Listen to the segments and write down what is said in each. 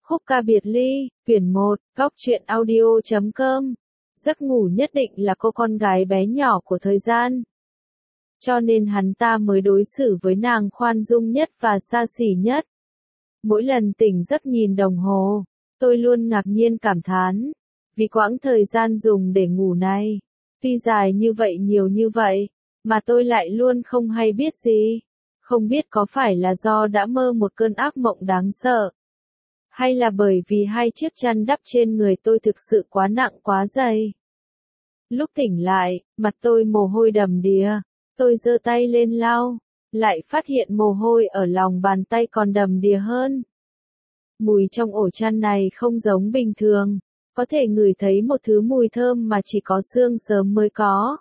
Khúc ca biệt ly, quyển 1, góc truyện audio.com. Giấc ngủ nhất định là cô con gái bé nhỏ của thời gian. Cho nên hắn ta mới đối xử với nàng khoan dung nhất và xa xỉ nhất. Mỗi lần tỉnh giấc nhìn đồng hồ, tôi luôn ngạc nhiên cảm thán, vì quãng thời gian dùng để ngủ này, tuy dài như vậy nhiều như vậy, mà tôi lại luôn không hay biết gì. Không biết có phải là do đã mơ một cơn ác mộng đáng sợ, hay là bởi vì hai chiếc chăn đắp trên người tôi thực sự quá nặng quá dày. Lúc tỉnh lại, mặt tôi mồ hôi đầm đìa, tôi giơ tay lên lau, lại phát hiện mồ hôi ở lòng bàn tay còn đầm đìa hơn. Mùi trong ổ chăn này không giống bình thường, có thể ngửi thấy một thứ mùi thơm mà chỉ có sương sớm mới có.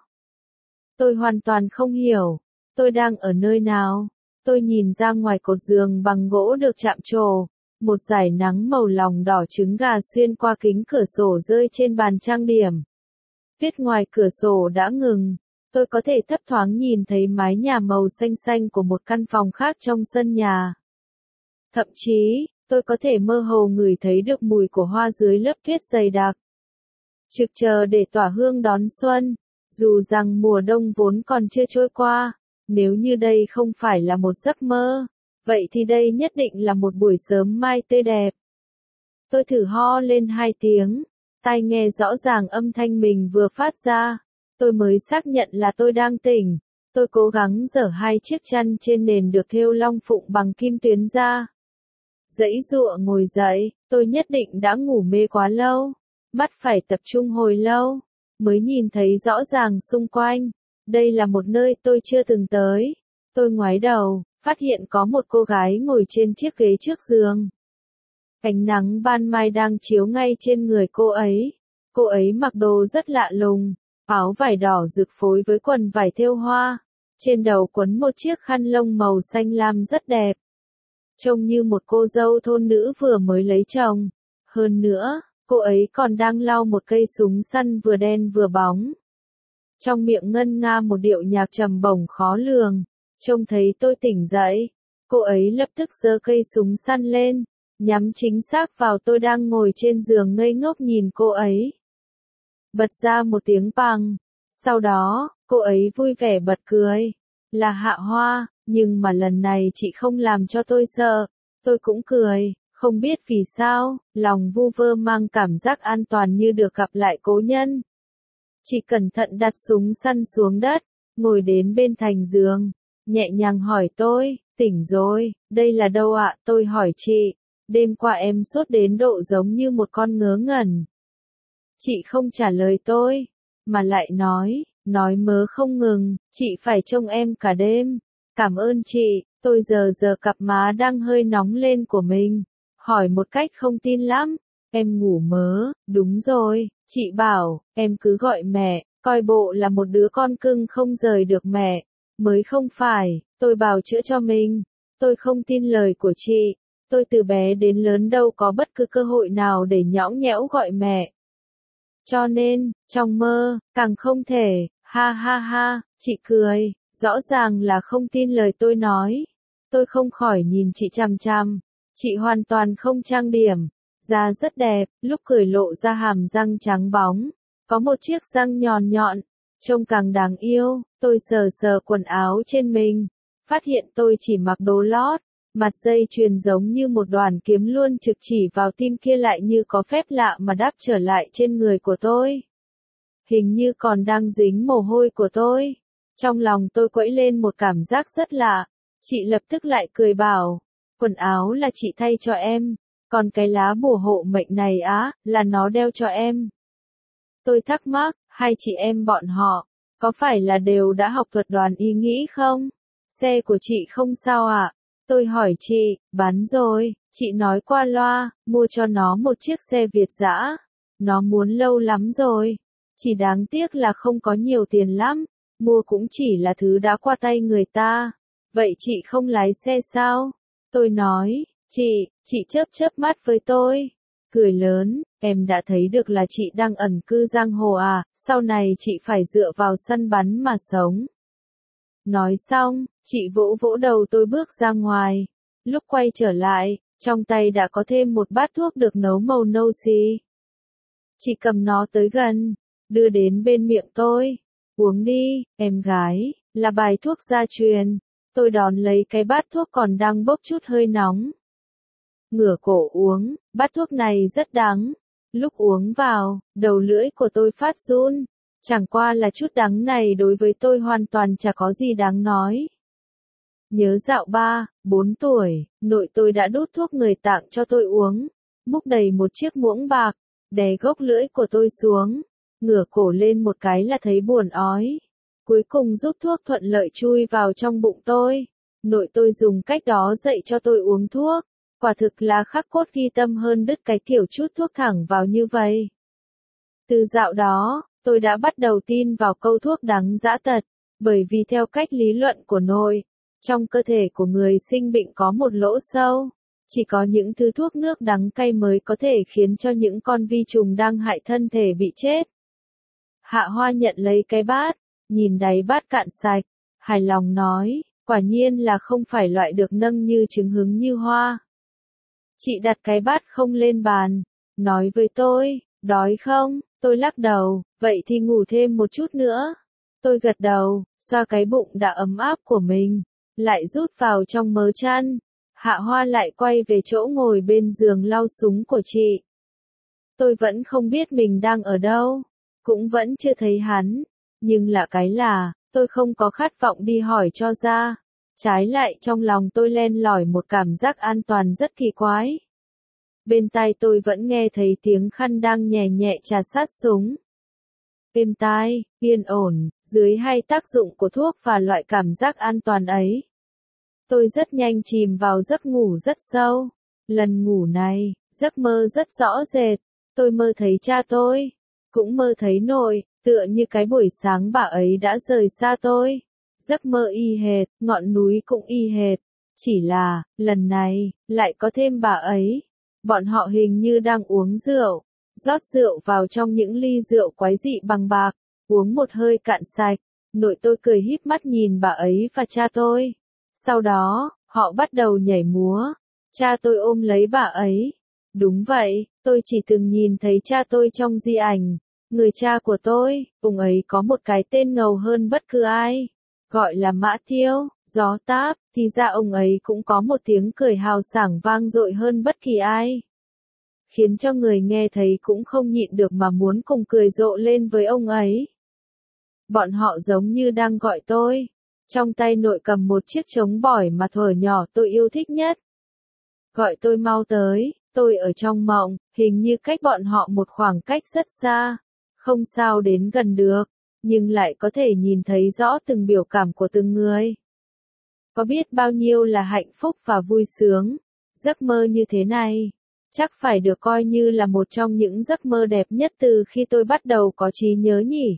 Tôi hoàn toàn không hiểu, tôi đang ở nơi nào. Tôi nhìn ra ngoài cột giường bằng gỗ được chạm trổ, một dải nắng màu lòng đỏ trứng gà xuyên qua kính cửa sổ rơi trên bàn trang điểm. Tuyết ngoài cửa sổ đã ngừng, tôi có thể thấp thoáng nhìn thấy mái nhà màu xanh xanh của một căn phòng khác trong sân nhà. Thậm chí, tôi có thể mơ hồ ngửi thấy được mùi của hoa dưới lớp tuyết dày đặc. Trực chờ để tỏa hương đón xuân, dù rằng mùa đông vốn còn chưa trôi qua. Nếu như đây không phải là một giấc mơ, vậy thì đây nhất định là một buổi sớm mai tươi đẹp. Tôi thử ho lên 2 tiếng, tai nghe rõ ràng âm thanh mình vừa phát ra. Tôi mới xác nhận là tôi đang tỉnh. Tôi cố gắng giở hai chiếc chăn trên nền được thêu long phụng bằng kim tuyến ra. Giãy giụa ngồi dậy, tôi nhất định đã ngủ mê quá lâu, mắt phải tập trung hồi lâu, mới nhìn thấy rõ ràng xung quanh. Đây là một nơi tôi chưa từng tới. Tôi ngoái đầu, phát hiện có một cô gái ngồi trên chiếc ghế trước giường. Ánh nắng ban mai đang chiếu ngay trên người cô ấy. Cô ấy mặc đồ rất lạ lùng, áo vải đỏ rực phối với quần vải thêu hoa. Trên đầu quấn một chiếc khăn lông màu xanh lam rất đẹp. Trông như một cô dâu thôn nữ vừa mới lấy chồng. Hơn nữa, cô ấy còn đang lau một cây súng săn vừa đen vừa bóng. Trong miệng ngân nga một điệu nhạc trầm bổng khó lường. Trông thấy tôi tỉnh dậy, cô ấy lập tức giơ cây súng săn lên, nhắm chính xác vào tôi đang ngồi trên giường ngây ngốc nhìn cô ấy. Bật ra một tiếng pằng. Sau đó, cô ấy vui vẻ bật cười. Là Hạ Hoa, nhưng mà lần này chị không làm cho tôi sợ. Tôi cũng cười, không biết vì sao, lòng vu vơ mang cảm giác an toàn như được gặp lại cố nhân. Chị cẩn thận đặt súng săn xuống đất, ngồi đến bên thành giường, nhẹ nhàng hỏi tôi, tỉnh rồi, đây là đâu ạ? Tôi hỏi chị, đêm qua em sốt đến độ giống như một con ngớ ngẩn. Chị không trả lời tôi, mà lại nói mớ không ngừng, chị phải trông em cả đêm. Cảm ơn chị, tôi giờ cặp má đang hơi nóng lên của mình, hỏi một cách không tin lắm. Em ngủ mớ, đúng rồi, chị bảo, em cứ gọi mẹ, coi bộ là một đứa con cưng không rời được mẹ, mới không phải, tôi bào chữa cho mình, tôi không tin lời của chị, tôi từ bé đến lớn đâu có bất cứ cơ hội nào để nhõng nhẽo gọi mẹ. Cho nên, trong mơ, càng không thể, ha ha ha, chị cười, rõ ràng là không tin lời tôi nói. Tôi không khỏi nhìn chị chằm chằm, chị hoàn toàn không trang điểm. Da rất đẹp, lúc cười lộ ra hàm răng trắng bóng, có một chiếc răng nhọn nhọn, trông càng đáng yêu. Tôi sờ quần áo trên mình, phát hiện tôi chỉ mặc đồ lót, mặt dây chuyền giống như một đoàn kiếm luôn trực chỉ vào tim kia lại như có phép lạ mà đáp trở lại trên người của tôi. Hình như còn đang dính mồ hôi của tôi. Trong lòng tôi quẫy lên một cảm giác rất lạ. Chị lập tức lại cười bảo, quần áo là chị thay cho em. Còn cái lá bùa hộ mệnh này á, là nó đeo cho em. Tôi thắc mắc, hai chị em bọn họ, có phải là đều đã học thuật đoàn y nghĩ không? Xe của chị không sao ạ? Tôi hỏi chị, bán rồi, chị nói qua loa, mua cho nó một chiếc xe Việt dã. Nó muốn lâu lắm rồi. Chỉ đáng tiếc là không có nhiều tiền lắm, mua cũng chỉ là thứ đã qua tay người ta. Vậy chị không lái xe sao? Tôi nói. Chị chớp mắt với tôi, cười lớn, em đã thấy được là chị đang ẩn cư giang hồ à, sau này chị phải dựa vào săn bắn mà sống. Nói xong, chị vỗ vỗ đầu tôi bước ra ngoài. Lúc quay trở lại, Trong tay đã có thêm một bát thuốc được nấu màu nâu xì. Chị cầm nó tới gần, đưa đến bên miệng tôi. Uống đi, em gái, là bài thuốc gia truyền. Tôi đón lấy cái bát thuốc còn đang bốc chút hơi nóng. Ngửa cổ uống, bát thuốc này rất đắng. Lúc uống vào, đầu lưỡi của tôi phát run. Chẳng qua là chút đắng này đối với tôi hoàn toàn chả có gì đáng nói. Nhớ dạo 3, 4 tuổi, nội tôi đã đút thuốc người tặng cho tôi uống. Múc đầy một chiếc muỗng bạc, đè gốc lưỡi của tôi xuống. Ngửa cổ lên một cái là thấy buồn ói. Cuối cùng giúp thuốc thuận lợi chui vào trong bụng tôi. Nội tôi dùng cách đó dạy cho tôi uống thuốc. Quả thực là khắc cốt ghi tâm hơn đứt cái kiểu chút thuốc thẳng vào như vậy. Từ dạo đó, tôi đã bắt đầu tin vào câu thuốc đắng dã tật. Bởi vì theo cách lý luận của nội, trong cơ thể của người sinh bệnh có một lỗ sâu. Chỉ có những thứ thuốc nước đắng cay mới có thể khiến cho những con vi trùng đang hại thân thể bị chết. Hạ Hoa nhận lấy cái bát, nhìn đáy bát cạn sạch, hài lòng nói, quả nhiên là không phải loại được nâng như trứng hứng như hoa. Chị đặt cái bát không lên bàn, nói với tôi, đói không? Tôi lắc đầu, vậy thì ngủ thêm một chút nữa. Tôi gật đầu, xoa cái bụng đã ấm áp của mình, lại rút vào trong mớ chăn. Hạ Hoa lại quay về chỗ ngồi bên giường lau súng của chị. Tôi vẫn không biết mình đang ở đâu, cũng vẫn chưa thấy hắn, nhưng lạ cái là, tôi không có khát vọng đi hỏi cho ra. Trái lại trong lòng tôi len lỏi một cảm giác an toàn rất kỳ quái. Bên tai tôi vẫn nghe thấy tiếng khăn đang nhẹ nhẹ chà sát súng. Êm tai, yên ổn, dưới hay tác dụng của thuốc và loại cảm giác an toàn ấy. Tôi rất nhanh chìm vào giấc ngủ rất sâu. Lần ngủ này, giấc mơ rất rõ rệt. Tôi mơ thấy cha tôi, cũng mơ thấy nội, tựa như cái buổi sáng bà ấy đã rời xa tôi. Giấc mơ y hệt, ngọn núi cũng y hệt. Chỉ là, lần này, lại có thêm bà ấy. Bọn họ hình như đang uống rượu. Rót rượu vào trong những ly rượu quái dị bằng bạc. Uống một hơi cạn sạch. Nội tôi cười híp mắt nhìn bà ấy và cha tôi. Sau đó, họ bắt đầu nhảy múa. Cha tôi ôm lấy bà ấy. Đúng vậy, tôi chỉ từng nhìn thấy cha tôi trong di ảnh. Người cha của tôi, ông ấy có một cái tên ngầu hơn bất cứ ai. Gọi là Mã Thiêu, gió táp, thì ra ông ấy cũng có một tiếng cười hào sảng vang dội hơn bất kỳ ai. Khiến cho người nghe thấy cũng không nhịn được mà muốn cùng cười rộ lên với ông ấy. Bọn họ giống như đang gọi tôi. Trong tay nội cầm một chiếc trống bỏi mà thuở nhỏ tôi yêu thích nhất. Gọi tôi mau tới, tôi ở trong mộng, hình như cách bọn họ một khoảng cách rất xa. Không sao đến gần được, nhưng lại có thể nhìn thấy rõ từng biểu cảm của từng người. Có biết bao nhiêu là hạnh phúc và vui sướng. Giấc mơ như thế này, chắc phải được coi như là một trong những giấc mơ đẹp nhất từ khi tôi bắt đầu có trí nhớ nhỉ.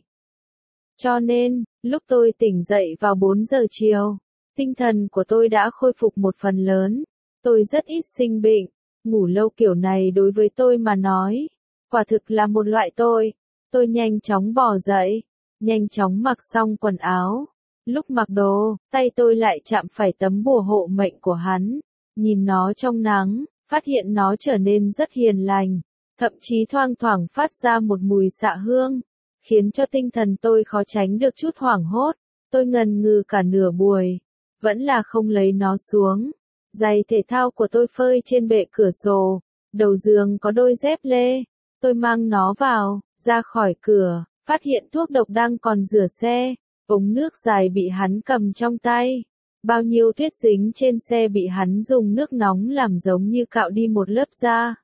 Cho nên, lúc tôi tỉnh dậy vào 4 giờ chiều, tinh thần của tôi đã khôi phục một phần lớn. Tôi rất ít sinh bệnh, ngủ lâu kiểu này đối với tôi mà nói, quả thực là một loại tôi. Tôi nhanh chóng bò dậy, nhanh chóng mặc xong quần áo. Lúc mặc đồ, tay tôi lại chạm phải tấm bùa hộ mệnh của hắn. Nhìn nó trong nắng, phát hiện nó trở nên rất hiền lành, thậm chí thoang thoảng phát ra một mùi xạ hương, khiến cho tinh thần tôi khó tránh được chút hoảng hốt. Tôi ngần ngừ cả nửa buổi, vẫn là không lấy nó xuống. Giày thể thao của tôi phơi trên bệ cửa sổ, đầu giường có đôi dép lê. Tôi mang nó vào, ra khỏi cửa, phát hiện thuốc độc đang còn rửa xe, ống nước dài bị hắn cầm trong tay. Bao nhiêu tuyết dính trên xe bị hắn dùng nước nóng làm giống như cạo đi một lớp da.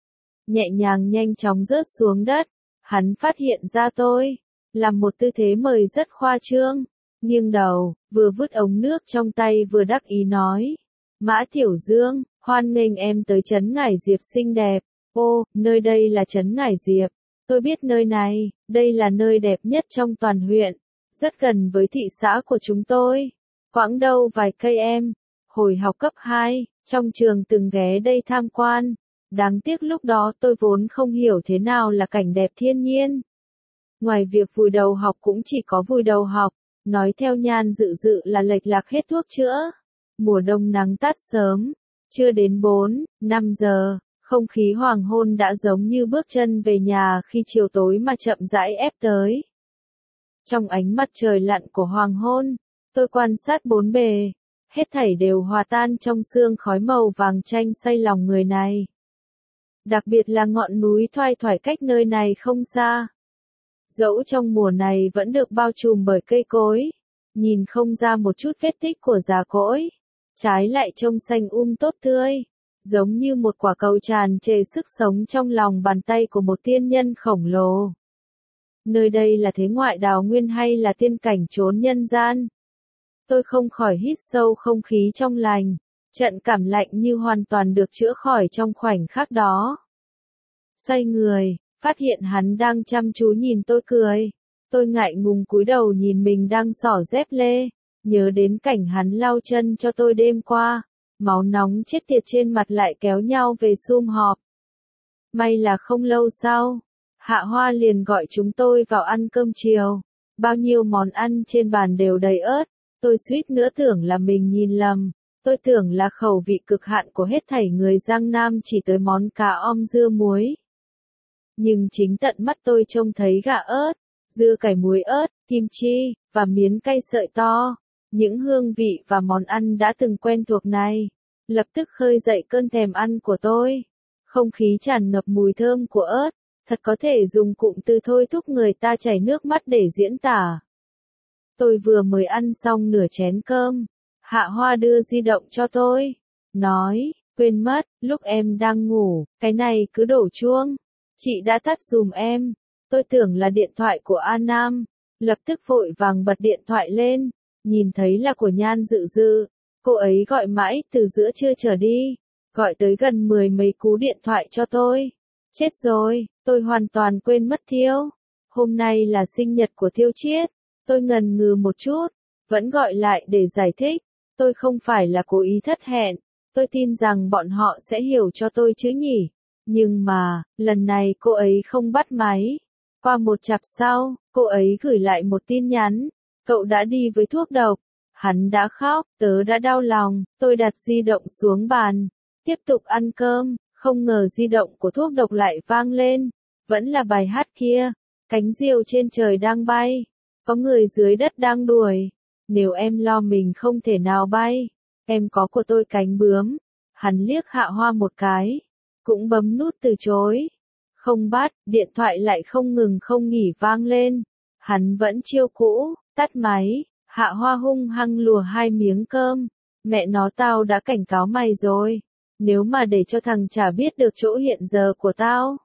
Nhẹ nhàng nhanh chóng rớt xuống đất, hắn phát hiện ra tôi, làm một tư thế mời rất khoa trương, nghiêng đầu, vừa vứt ống nước trong tay vừa đắc ý nói. Mã Tiểu Dương, hoan nghênh em tới trấn Ngải Diệp xinh đẹp. Ô, nơi đây là trấn Ngải Diệp. Tôi biết nơi này, đây là nơi đẹp nhất trong toàn huyện. Rất gần với thị xã của chúng tôi. Quãng đâu vài cây em. Hồi học cấp 2, trong trường từng ghé đây tham quan. Đáng tiếc lúc đó tôi vốn không hiểu thế nào là cảnh đẹp thiên nhiên. Ngoài việc vùi đầu học cũng chỉ có vùi đầu học. Nói theo Nhan Dự Dự là lệch lạc hết thuốc chữa. Mùa đông nắng tắt sớm, Chưa đến 4, 5 giờ, không khí hoàng hôn đã giống như bước chân về nhà khi chiều tối mà chậm rãi ép tới. Trong ánh mặt trời lặn của hoàng hôn, tôi quan sát bốn bề, hết thảy đều hòa tan trong sương khói màu vàng chanh say lòng người này. Đặc biệt là ngọn núi thoai thoải cách nơi này không xa. Dẫu trong mùa này vẫn được bao trùm bởi cây cối, nhìn không ra một chút vết tích của già cỗi, trái lại trông xanh tốt tươi, giống như một quả cầu tràn trề sức sống trong lòng bàn tay của một tiên nhân khổng lồ. Nơi đây là thế ngoại đào nguyên hay là tiên cảnh chốn nhân gian? Tôi không khỏi hít sâu không khí trong lành, trận cảm lạnh như hoàn toàn được chữa khỏi trong khoảnh khắc đó. Xoay người, phát hiện hắn đang chăm chú nhìn tôi cười. Tôi ngại ngùng cúi đầu nhìn mình đang xỏ dép lê, nhớ đến cảnh hắn lau chân cho tôi đêm qua, máu nóng chết tiệt trên mặt lại kéo nhau về sum họp. May là không lâu sau, Hạ Hoa liền gọi chúng tôi vào ăn cơm chiều. Bao nhiêu món ăn trên bàn đều đầy ớt, tôi suýt nữa tưởng là mình nhìn lầm. Tôi tưởng là khẩu vị cực hạn của hết thảy người Giang Nam chỉ tới món cá om dưa muối. Nhưng chính tận mắt tôi trông thấy gà ớt, dưa cải muối ớt, kim chi, và miến cay sợi to. Những hương vị và món ăn đã từng quen thuộc này, lập tức khơi dậy cơn thèm ăn của tôi. Không khí tràn ngập mùi thơm của ớt, thật có thể dùng cụm từ thôi thúc người ta chảy nước mắt để diễn tả. Tôi vừa mới ăn xong nửa chén cơm, Hạ Hoa đưa di động cho tôi, nói, quên mất, lúc em đang ngủ, cái này cứ đổ chuông. Chị đã tắt dùm em. Tôi tưởng là điện thoại của A Nam, lập tức vội vàng bật điện thoại lên, nhìn thấy là của Nhan Dự Dự. Cô ấy gọi mãi từ giữa trưa trở đi, gọi tới gần 10 mấy cú điện thoại cho tôi. Chết rồi, tôi hoàn toàn quên mất Thiêu. Hôm nay là sinh nhật của Thiêu Chiết. Tôi ngần ngừ một chút, vẫn gọi lại để giải thích. Tôi không phải là cố ý thất hẹn, tôi tin rằng bọn họ sẽ hiểu cho tôi chứ nhỉ. Nhưng mà, lần này cô ấy không bắt máy. Qua một chặp sau, cô ấy gửi lại một tin nhắn. Cậu đã đi với thuốc độc. Hắn đã khóc, tớ đã đau lòng. Tôi đặt di động xuống bàn, tiếp tục ăn cơm. Không ngờ di động của thuốc độc lại vang lên. Vẫn là bài hát kia. Cánh diều trên trời đang bay. Có người dưới đất đang đuổi. Nếu em lo mình không thể nào bay, em có của tôi cánh bướm. Hắn liếc Hạ Hoa một cái, cũng bấm nút từ chối. Không bắt, điện thoại lại không ngừng không nghỉ vang lên. Hắn vẫn chiêu cũ, tắt máy. Hạ Hoa hung hăng lùa 2 miếng cơm. Mẹ nó, tao đã cảnh cáo mày rồi. Nếu mà để cho thằng chả biết được chỗ hiện giờ của tao,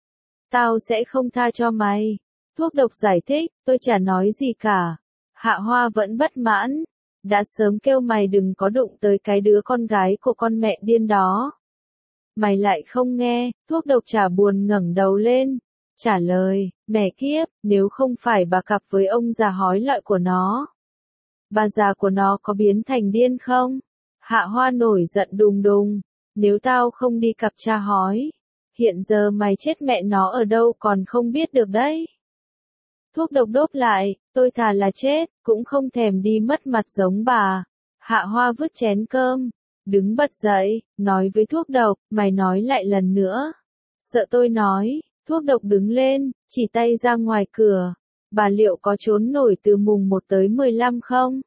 tao sẽ không tha cho mày. Thuốc độc giải thích, tôi chả nói gì cả. Hạ Hoa vẫn bất mãn. Đã sớm kêu mày đừng có đụng tới cái đứa con gái của con mẹ điên đó. Mày lại không nghe. Thuốc độc chả buồn ngẩng đầu lên, trả lời, mẹ kiếp, nếu không phải bà cặp với ông già hói lọi của nó, bà già của nó có biến thành điên không? Hạ Hoa nổi giận đùng đùng. Nếu tao không đi cặp cha hói, hiện giờ mày chết mẹ nó ở đâu còn không biết được đấy. Thuốc độc đốt lại, tôi thà là chết, cũng không thèm đi mất mặt giống bà. Hạ Hoa vứt chén cơm, đứng bật dậy, nói với thuốc độc, mày nói lại lần nữa. Sợ tôi nói, thuốc độc đứng lên, chỉ tay ra ngoài cửa. Bà liệu có trốn nổi từ mùng 1 tới 15 không?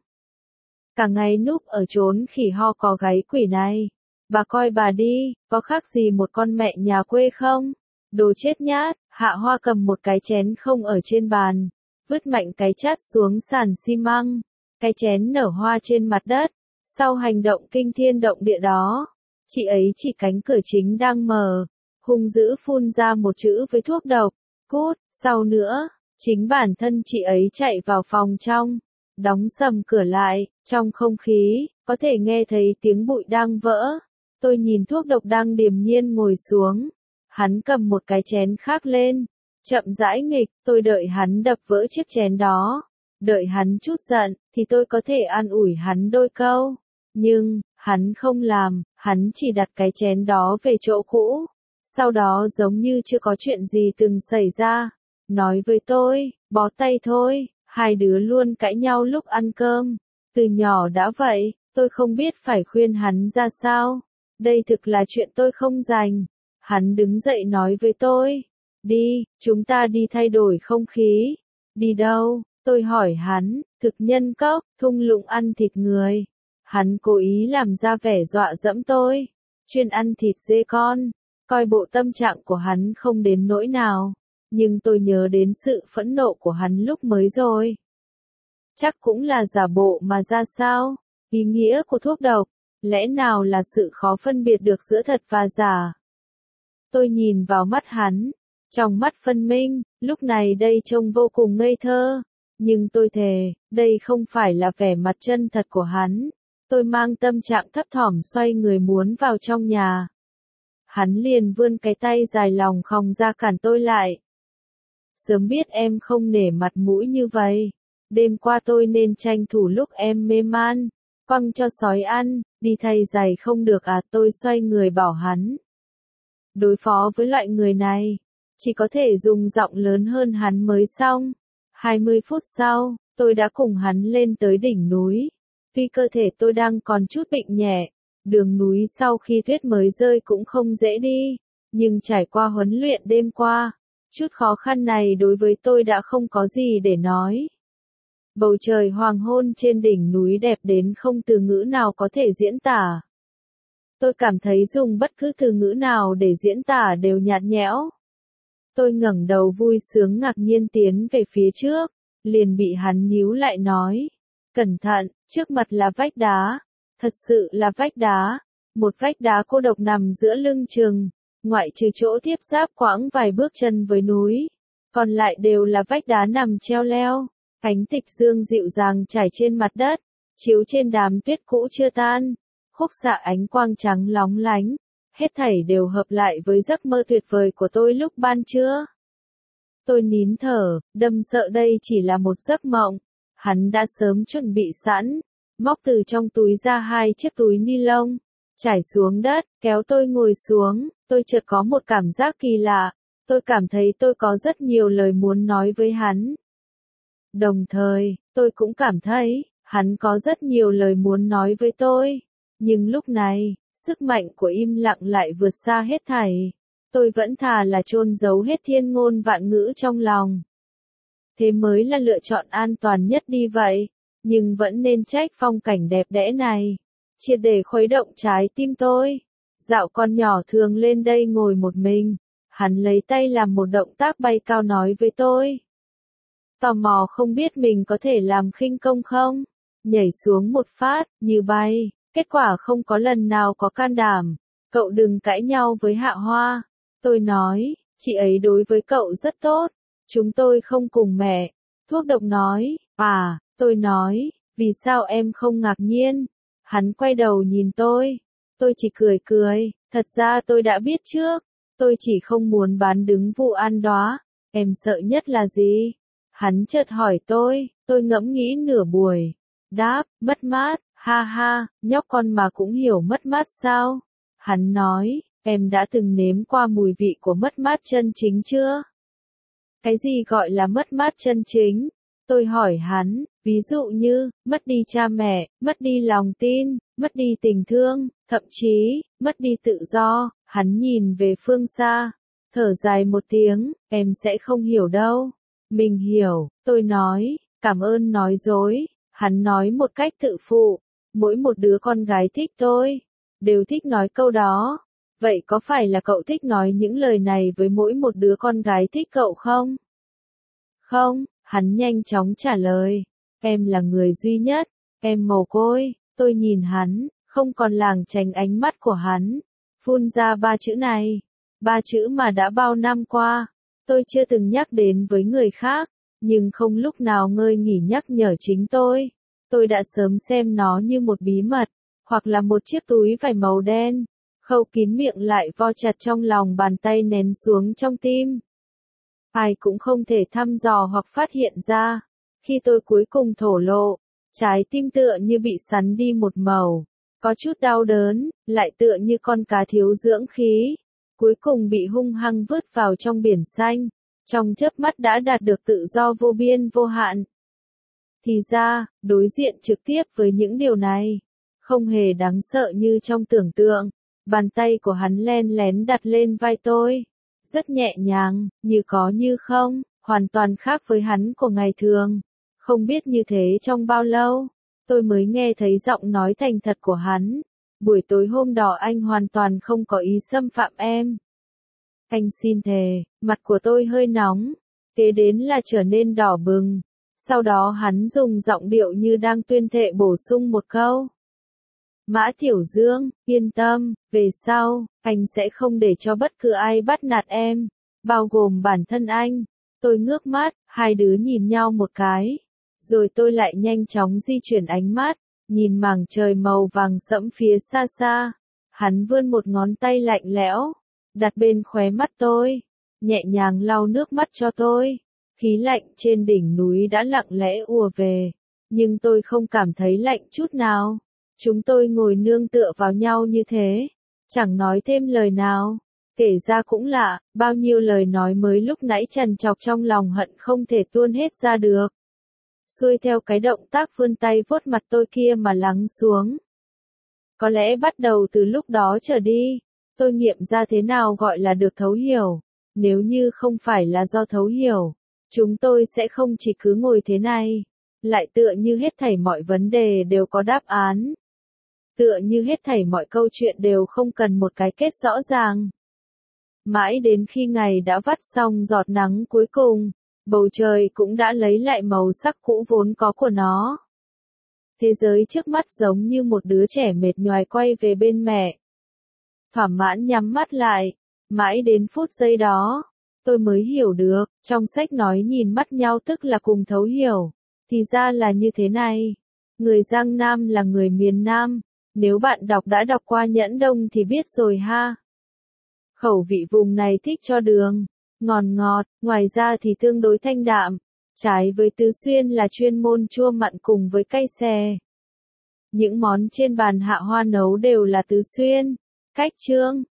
Cả ngày núp ở trốn khỉ ho có gáy quỷ này. Bà coi bà đi, có khác gì một con mẹ nhà quê không? Đồ chết nhát. Hạ Hoa cầm một cái chén không ở trên bàn, vứt mạnh cái chát xuống sàn xi măng. Cái chén nở hoa trên mặt đất. Sau hành động kinh thiên động địa đó, chị ấy chỉ cánh cửa chính đang mở, hung dữ phun ra một chữ với thuốc độc, cút. Sau nữa, chính bản thân chị ấy chạy vào phòng trong, đóng sầm cửa lại. Trong không khí, có thể nghe thấy tiếng bụi đang vỡ. Tôi nhìn thuốc độc đang điềm nhiên ngồi xuống. Hắn cầm một cái chén khác lên, chậm rãi nghịch. Tôi đợi hắn đập vỡ chiếc chén đó. Đợi hắn chút giận, thì tôi có thể an ủi hắn đôi câu. Nhưng, hắn không làm, hắn chỉ đặt cái chén đó về chỗ cũ. Sau đó giống như chưa có chuyện gì từng xảy ra. Nói với tôi, bó tay thôi. Hai đứa luôn cãi nhau lúc ăn cơm. Từ nhỏ đã vậy, tôi không biết phải khuyên hắn ra sao. đây thực là chuyện tôi không rành. Hắn đứng dậy nói với tôi, đi, chúng ta đi thay đổi không khí. Đi đâu? Tôi hỏi hắn, thực nhân cốc, thung lũng ăn thịt người. Hắn cố ý làm ra vẻ dọa dẫm tôi, chuyên ăn thịt dê con, coi bộ tâm trạng của hắn không đến nỗi nào. Nhưng tôi nhớ đến sự phẫn nộ của hắn lúc mới rồi. Chắc cũng là giả bộ mà ra sao? Ý nghĩa của thuốc độc, lẽ nào là sự khó phân biệt được giữa thật và giả? Tôi nhìn vào mắt hắn, trong mắt phân minh, lúc này đây trông vô cùng ngây thơ. Nhưng tôi thề, đây không phải là vẻ mặt chân thật của hắn. Tôi mang tâm trạng thấp thỏm xoay người muốn vào trong nhà. Hắn liền vươn cái tay dài lòng khòng ra cản tôi lại. Sớm biết em không nể mặt mũi như vậy. Đêm qua tôi nên tranh thủ lúc em mê man, quăng cho sói ăn, đi thay giày không được à? Tôi xoay người bảo hắn. Đối phó với loại người này, chỉ có thể dùng giọng lớn hơn hắn mới xong. 20 phút sau, tôi đã cùng hắn lên tới đỉnh núi. Tuy cơ thể tôi đang còn chút bệnh nhẹ, đường núi sau khi tuyết mới rơi cũng không dễ đi, nhưng trải qua huấn luyện đêm qua, chút khó khăn này đối với tôi đã không có gì để nói. Bầu trời hoàng hôn trên đỉnh núi đẹp đến không từ ngữ nào có thể diễn tả. Tôi cảm thấy dùng bất cứ từ ngữ nào để diễn tả đều nhạt nhẽo. Tôi ngẩng đầu vui sướng ngạc nhiên tiến về phía trước, liền bị hắn níu lại nói. Cẩn thận, trước mặt là vách đá. Thật sự là vách đá. Một vách đá cô độc nằm giữa lưng chừng, ngoại trừ chỗ tiếp giáp quãng vài bước chân với núi. Còn lại đều là vách đá nằm treo leo. Ánh tịch dương dịu dàng trải trên mặt đất, chiếu trên đám tuyết cũ chưa tan. Khúc xạ ánh quang trắng lóng lánh. Hết thảy đều hợp lại với giấc mơ tuyệt vời của tôi lúc ban trưa. Tôi nín thở, đâm sợ đây chỉ là một giấc mộng. Hắn đã sớm chuẩn bị sẵn, móc từ trong túi ra 2 chiếc túi ni lông, trải xuống đất, kéo tôi ngồi xuống. Tôi chợt có một cảm giác kỳ lạ. Tôi cảm thấy tôi có rất nhiều lời muốn nói với hắn. Đồng thời, tôi cũng cảm thấy, hắn có rất nhiều lời muốn nói với tôi. Nhưng lúc này, sức mạnh của im lặng lại vượt xa hết thảy. Tôi vẫn thà là chôn giấu hết thiên ngôn vạn ngữ trong lòng. Thế mới là lựa chọn an toàn nhất đi vậy. Nhưng vẫn nên trách phong cảnh đẹp đẽ này. Triệt để khuấy động trái tim tôi. Dạo con nhỏ thường lên đây ngồi một mình. Hắn lấy tay làm một động tác bay cao nói với tôi. Tò mò không biết mình có thể làm khinh công không? Nhảy xuống một phát, như bay. Kết quả không có lần nào có can đảm. Cậu đừng cãi nhau với Hạ Hoa. Tôi nói, chị ấy đối với cậu rất tốt. Chúng tôi không cùng mẹ. Thuốc độc nói, à, tôi nói, vì sao em không ngạc nhiên? Hắn quay đầu nhìn tôi. Tôi chỉ cười cười, thật ra tôi đã biết trước. Tôi chỉ không muốn bán đứng vụ ăn đó. Em sợ nhất là gì? Hắn chợt hỏi tôi ngẫm nghĩ nửa buổi. Đáp, mất mát. Ha ha, nhóc con mà cũng hiểu mất mát sao? Hắn nói, em đã từng nếm qua mùi vị của mất mát chân chính chưa? Cái gì gọi là mất mát chân chính? Tôi hỏi hắn, ví dụ như, mất đi cha mẹ, mất đi lòng tin, mất đi tình thương, thậm chí, mất đi tự do. Hắn nhìn về phương xa, thở dài một tiếng, em sẽ không hiểu đâu. Mình hiểu, tôi nói, cảm ơn nói dối. Hắn nói một cách tự phụ. Mỗi một đứa con gái thích tôi, đều thích nói câu đó. Vậy có phải là cậu thích nói những lời này với mỗi một đứa con gái thích cậu không? Không, hắn nhanh chóng trả lời. Em là người duy nhất, em mồ côi. Tôi nhìn hắn, không còn lảng tránh ánh mắt của hắn. Phun ra 3 chữ này. 3 chữ mà đã bao năm qua, tôi chưa từng nhắc đến với người khác, nhưng không lúc nào ngơi nghỉ nhắc nhở chính tôi. Tôi đã sớm xem nó như một bí mật, hoặc là một chiếc túi vải màu đen, khâu kín miệng lại vo chặt trong lòng bàn tay nén xuống trong tim. Ai cũng không thể thăm dò hoặc phát hiện ra. Khi tôi cuối cùng thổ lộ, trái tim tựa như bị sắn đi một màu, có chút đau đớn, lại tựa như con cá thiếu dưỡng khí, cuối cùng bị hung hăng vứt vào trong biển xanh, trong chớp mắt đã đạt được tự do vô biên vô hạn. Thì ra, đối diện trực tiếp với những điều này, không hề đáng sợ như trong tưởng tượng. Bàn tay của hắn len lén đặt lên vai tôi. Rất nhẹ nhàng, như có như không, hoàn toàn khác với hắn của ngày thường. Không biết như thế trong bao lâu, tôi mới nghe thấy giọng nói thành thật của hắn. Buổi tối hôm đó anh hoàn toàn không có ý xâm phạm em. Anh xin thề, mặt của tôi hơi nóng, kế đến là trở nên đỏ bừng. Sau đó hắn dùng giọng điệu như đang tuyên thệ bổ sung một câu. Mã Tiểu Dương, yên tâm, về sau, anh sẽ không để cho bất cứ ai bắt nạt em, bao gồm bản thân anh. Tôi ngước mắt, hai đứa nhìn nhau một cái. Rồi tôi lại nhanh chóng di chuyển ánh mắt, nhìn mảng trời màu vàng sẫm phía xa xa. Hắn vươn một ngón tay lạnh lẽo, đặt bên khóe mắt tôi, nhẹ nhàng lau nước mắt cho tôi. Khí lạnh trên đỉnh núi đã lặng lẽ ùa về, nhưng tôi không cảm thấy lạnh chút nào. Chúng tôi ngồi nương tựa vào nhau như thế, chẳng nói thêm lời nào. Kể ra cũng lạ, bao nhiêu lời nói mới lúc nãy trằn trọc trong lòng hận không thể tuôn hết ra được. Xuôi theo cái động tác vươn tay vuốt mặt tôi kia mà lắng xuống. Có lẽ bắt đầu từ lúc đó trở đi, tôi nghiệm ra thế nào gọi là được thấu hiểu. Nếu như không phải là do thấu hiểu, chúng tôi sẽ không chỉ cứ ngồi thế này. Lại tựa như hết thảy mọi vấn đề đều có đáp án. Tựa như hết thảy mọi câu chuyện đều không cần một cái kết rõ ràng. Mãi đến khi ngày đã vắt xong giọt nắng cuối cùng, bầu trời cũng đã lấy lại màu sắc cũ vốn có của nó. Thế giới trước mắt giống như một đứa trẻ mệt nhoài quay về bên mẹ. Thỏa mãn nhắm mắt lại, mãi đến phút giây đó, tôi mới hiểu được, trong sách nói nhìn mắt nhau tức là cùng thấu hiểu, thì ra là như thế này. Người Giang Nam là người miền Nam, nếu bạn đã đọc qua Nhẫn Đông thì biết rồi ha. Khẩu vị vùng này thích cho đường, ngọt ngọt, ngoài ra thì tương đối thanh đạm, trái với Tứ Xuyên là chuyên môn chua mặn cùng với cay xè. Những món trên bàn Hạ Hoa nấu đều là Tứ Xuyên. Cách chương